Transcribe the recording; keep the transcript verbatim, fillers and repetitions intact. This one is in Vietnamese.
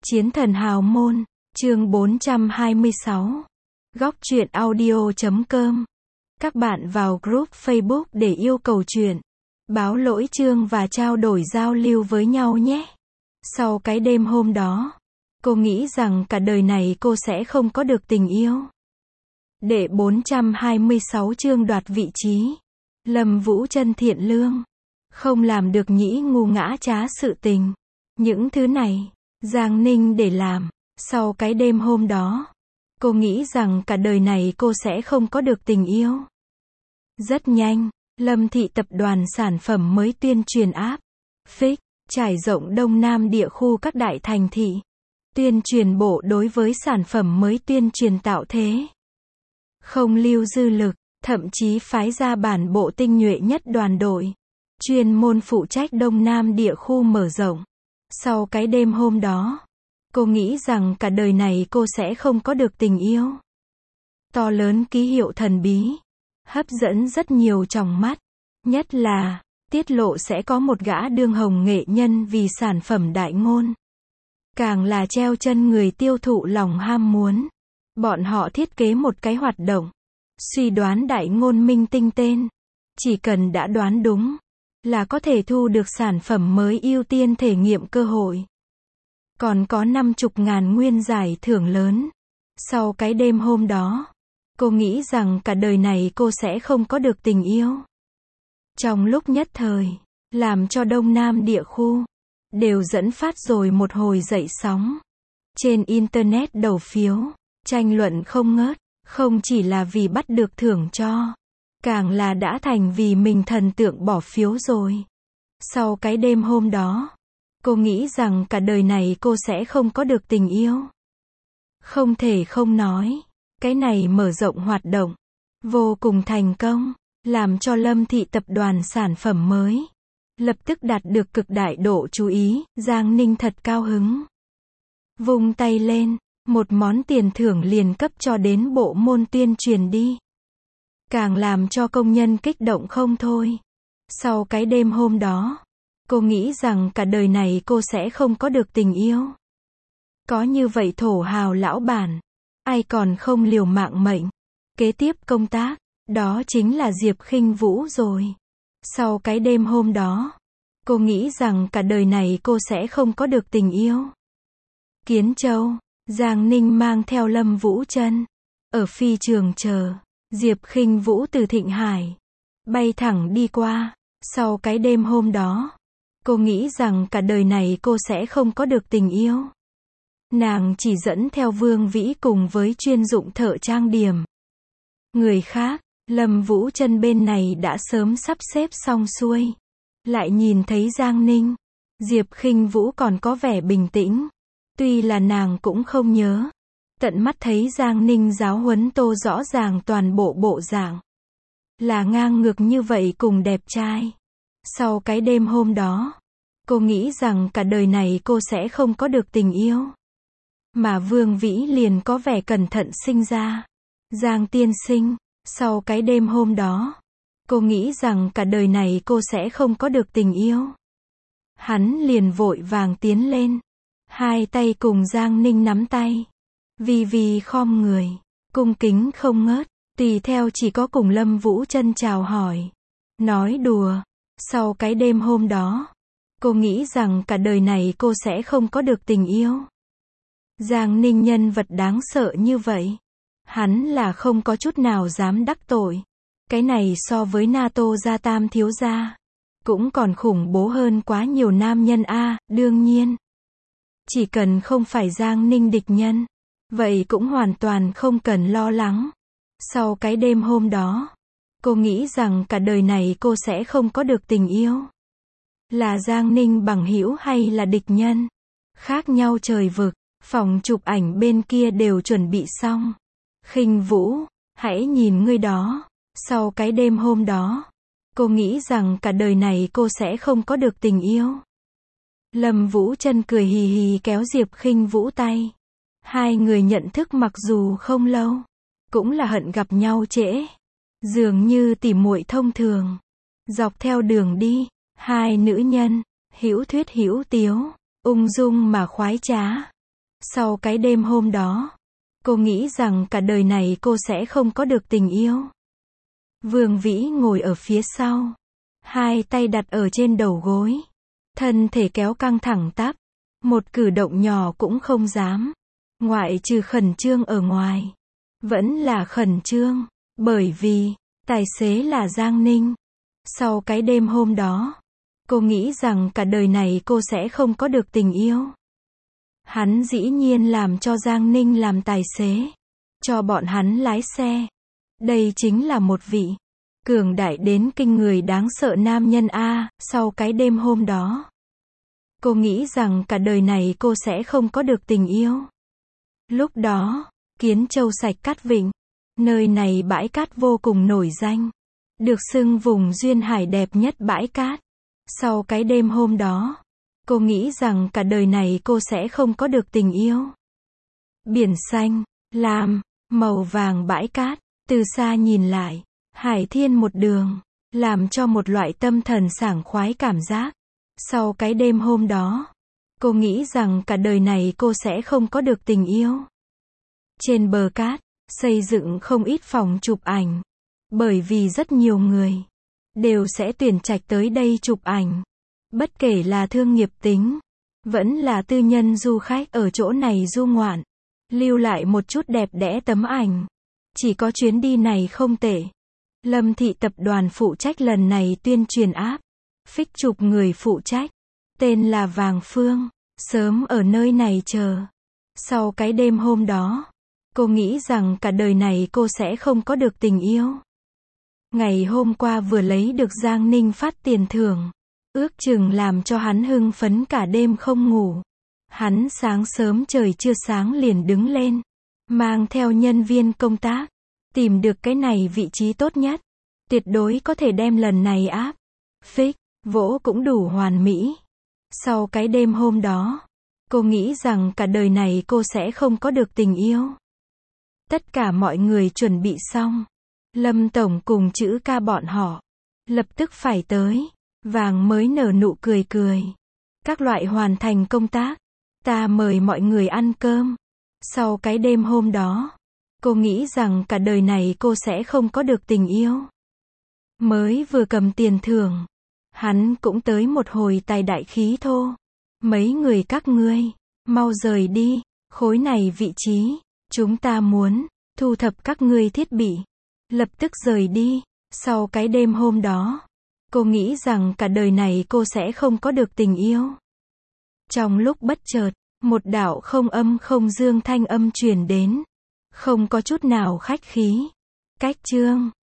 Chiến thần hào môn, chương bốn trăm hai mươi sáu. Góc truyện audio chấm com. Các bạn vào group Facebook để yêu cầu truyện, báo lỗi chương và trao đổi giao lưu với nhau nhé. Sau cái đêm hôm đó, cô nghĩ rằng cả đời này cô sẽ không có được tình yêu. Đệ bốn trăm hai mươi sáu chương đoạt vị trí. Lâm Vũ Chân thiện lương, không làm được nhĩ ngu ngã trá sự tình. Những thứ này, Giang Ninh để làm. Sau cái đêm hôm đó, cô nghĩ rằng cả đời này cô sẽ không có được tình yêu. Rất nhanh, Lâm Thị tập đoàn sản phẩm mới tuyên truyền áp Fix, trải rộng Đông Nam địa khu các đại thành thị. Tuyên truyền bộ đối với sản phẩm mới tuyên truyền tạo thế. Không lưu dư lực, thậm chí phái ra bản bộ tinh nhuệ nhất đoàn đội. Chuyên môn phụ trách Đông Nam địa khu mở rộng. Sau cái đêm hôm đó, cô nghĩ rằng cả đời này cô sẽ không có được tình yêu. To lớn ký hiệu thần bí, hấp dẫn rất nhiều tròng mắt. Nhất là, tiết lộ sẽ có một gã đương hồng nghệ nhân vì sản phẩm đại ngôn. Càng là treo chân người tiêu thụ lòng ham muốn. Bọn họ thiết kế một cái hoạt động, suy đoán đại ngôn minh tinh tên. Chỉ cần đã đoán đúng, là có thể thu được sản phẩm mới ưu tiên thể nghiệm cơ hội. Còn có năm mươi ngàn nguyên giải thưởng lớn. Sau cái đêm hôm đó, cô nghĩ rằng cả đời này cô sẽ không có được tình yêu. Trong lúc nhất thời, làm cho Đông Nam địa khu đều dẫn phát rồi một hồi dậy sóng. Trên Internet đầu phiếu, tranh luận không ngớt, không chỉ là vì bắt được thưởng cho, càng là đã thành vì mình thần tượng bỏ phiếu rồi. Sau cái đêm hôm đó, cô nghĩ rằng cả đời này cô sẽ không có được tình yêu. Không thể không nói, cái này mở rộng hoạt động, vô cùng thành công, làm cho Lâm Thị tập đoàn sản phẩm mới, lập tức đạt được cực đại độ chú ý, Giang Ninh thật cao hứng. Vung tay lên, một món tiền thưởng liền cấp cho đến bộ môn tuyên truyền đi. Càng làm cho công nhân kích động không thôi. Sau cái đêm hôm đó, cô nghĩ rằng cả đời này cô sẽ không có được tình yêu. Có như vậy thổ hào lão bản, ai còn không liều mạng mệnh. Kế tiếp công tác, đó chính là Diệp Khinh Vũ rồi. Sau cái đêm hôm đó, cô nghĩ rằng cả đời này cô sẽ không có được tình yêu. Kiến Châu, Giang Ninh mang theo Lâm Vũ Chân, ở phi trường chờ. Diệp Khinh Vũ từ Thịnh Hải bay thẳng đi qua. Sau cái đêm hôm đó, cô nghĩ rằng cả đời này cô sẽ không có được tình yêu. Nàng chỉ dẫn theo Vương Vĩ cùng với chuyên dụng thợ trang điểm. Người khác, Lâm Vũ Chân bên này đã sớm sắp xếp xong xuôi. Lại nhìn thấy Giang Ninh, Diệp Khinh Vũ còn có vẻ bình tĩnh. Tuy là nàng cũng không nhớ. Tận mắt thấy Giang Ninh giáo huấn tô rõ ràng toàn bộ bộ dạng. Là ngang ngược như vậy cùng đẹp trai. Sau cái đêm hôm đó, cô nghĩ rằng cả đời này cô sẽ không có được tình yêu. Mà Vương Vĩ liền có vẻ cẩn thận sinh ra. Giang tiên sinh, sau cái đêm hôm đó, cô nghĩ rằng cả đời này cô sẽ không có được tình yêu. Hắn liền vội vàng tiến lên. Hai tay cùng Giang Ninh nắm tay. Vì vì khom người, cung kính không ngớt, tùy theo chỉ có cùng Lâm Vũ Chân chào hỏi. Nói đùa, sau cái đêm hôm đó, cô nghĩ rằng cả đời này cô sẽ không có được tình yêu. Giang Ninh nhân vật đáng sợ như vậy. Hắn là không có chút nào dám đắc tội. Cái này so với NATO gia tam thiếu gia, cũng còn khủng bố hơn quá nhiều nam nhân a, đương nhiên. Chỉ cần không phải Giang Ninh địch nhân, vậy cũng hoàn toàn không cần lo lắng. Sau cái đêm hôm đó, cô nghĩ rằng cả đời này cô sẽ không có được tình yêu. Là Giang Ninh bằng hữu hay là địch nhân? Khác nhau trời vực, phòng chụp ảnh bên kia đều chuẩn bị xong. Khinh Vũ, hãy nhìn ngươi đó. Sau cái đêm hôm đó, cô nghĩ rằng cả đời này cô sẽ không có được tình yêu. Lâm Vũ Chân cười hì hì kéo Diệp Khinh Vũ tay. Hai người nhận thức mặc dù không lâu, cũng là hận gặp nhau trễ. Dường như tỉ muội thông thường. Dọc theo đường đi, hai nữ nhân, hữu thuyết hữu tiếu, ung dung mà khoái trá. Sau cái đêm hôm đó, cô nghĩ rằng cả đời này cô sẽ không có được tình yêu. Vương Vĩ ngồi ở phía sau, hai tay đặt ở trên đầu gối, thân thể kéo căng thẳng tắp, một cử động nhỏ cũng không dám, ngoại trừ khẩn trương ở ngoài. Vẫn là khẩn trương, bởi vì, tài xế là Giang Ninh. Sau cái đêm hôm đó, cô nghĩ rằng cả đời này cô sẽ không có được tình yêu. Hắn dĩ nhiên làm cho Giang Ninh làm tài xế, cho bọn hắn lái xe. Đây chính là một vị cường đại đến kinh người đáng sợ nam nhân a. Sau cái đêm hôm đó, cô nghĩ rằng cả đời này cô sẽ không có được tình yêu. Lúc đó, Kiến Châu Sạch Cát Vịnh, nơi này bãi cát vô cùng nổi danh, được xưng vùng duyên hải đẹp nhất bãi cát. Sau cái đêm hôm đó, cô nghĩ rằng cả đời này cô sẽ không có được tình yêu. Biển xanh, lam, màu vàng bãi cát, từ xa nhìn lại, hải thiên một đường, làm cho một loại tâm thần sảng khoái cảm giác. Sau cái đêm hôm đó, cô nghĩ rằng cả đời này cô sẽ không có được tình yêu. Trên bờ cát, xây dựng không ít phòng chụp ảnh, bởi vì rất nhiều người đều sẽ tuyển trạch tới đây chụp ảnh. Bất kể là thương nghiệp tính, vẫn là tư nhân du khách ở chỗ này du ngoạn, lưu lại một chút đẹp đẽ tấm ảnh. Chỉ có chuyến đi này không tệ. Lâm Thị tập đoàn phụ trách lần này tuyên truyền áp phích chụp người phụ trách, tên là Vàng Phương, sớm ở nơi này chờ. Sau cái đêm hôm đó, cô nghĩ rằng cả đời này cô sẽ không có được tình yêu. Ngày hôm qua vừa lấy được Giang Ninh phát tiền thưởng, ước chừng làm cho hắn hưng phấn cả đêm không ngủ. Hắn sáng sớm trời chưa sáng liền đứng lên, mang theo nhân viên công tác, tìm được cái này vị trí tốt nhất, tuyệt đối có thể đem lần này áp phích vỗ cũng đủ hoàn mỹ. Sau cái đêm hôm đó, cô nghĩ rằng cả đời này cô sẽ không có được tình yêu. Tất cả mọi người chuẩn bị xong, Lâm Tổng cùng chữ ca bọn họ lập tức phải tới. Vàng mới nở nụ cười cười. Các loại hoàn thành công tác, ta mời mọi người ăn cơm. Sau cái đêm hôm đó, cô nghĩ rằng cả đời này cô sẽ không có được tình yêu. Mới vừa cầm tiền thưởng, hắn cũng tới một hồi tài đại khí thô. Mấy người các ngươi, mau rời đi, khối này vị trí, chúng ta muốn thu thập các ngươi thiết bị. Lập tức rời đi. Sau cái đêm hôm đó, cô nghĩ rằng cả đời này cô sẽ không có được tình yêu. Trong lúc bất chợt, một đạo không âm không dương thanh âm truyền đến, không có chút nào khách khí. Cách chương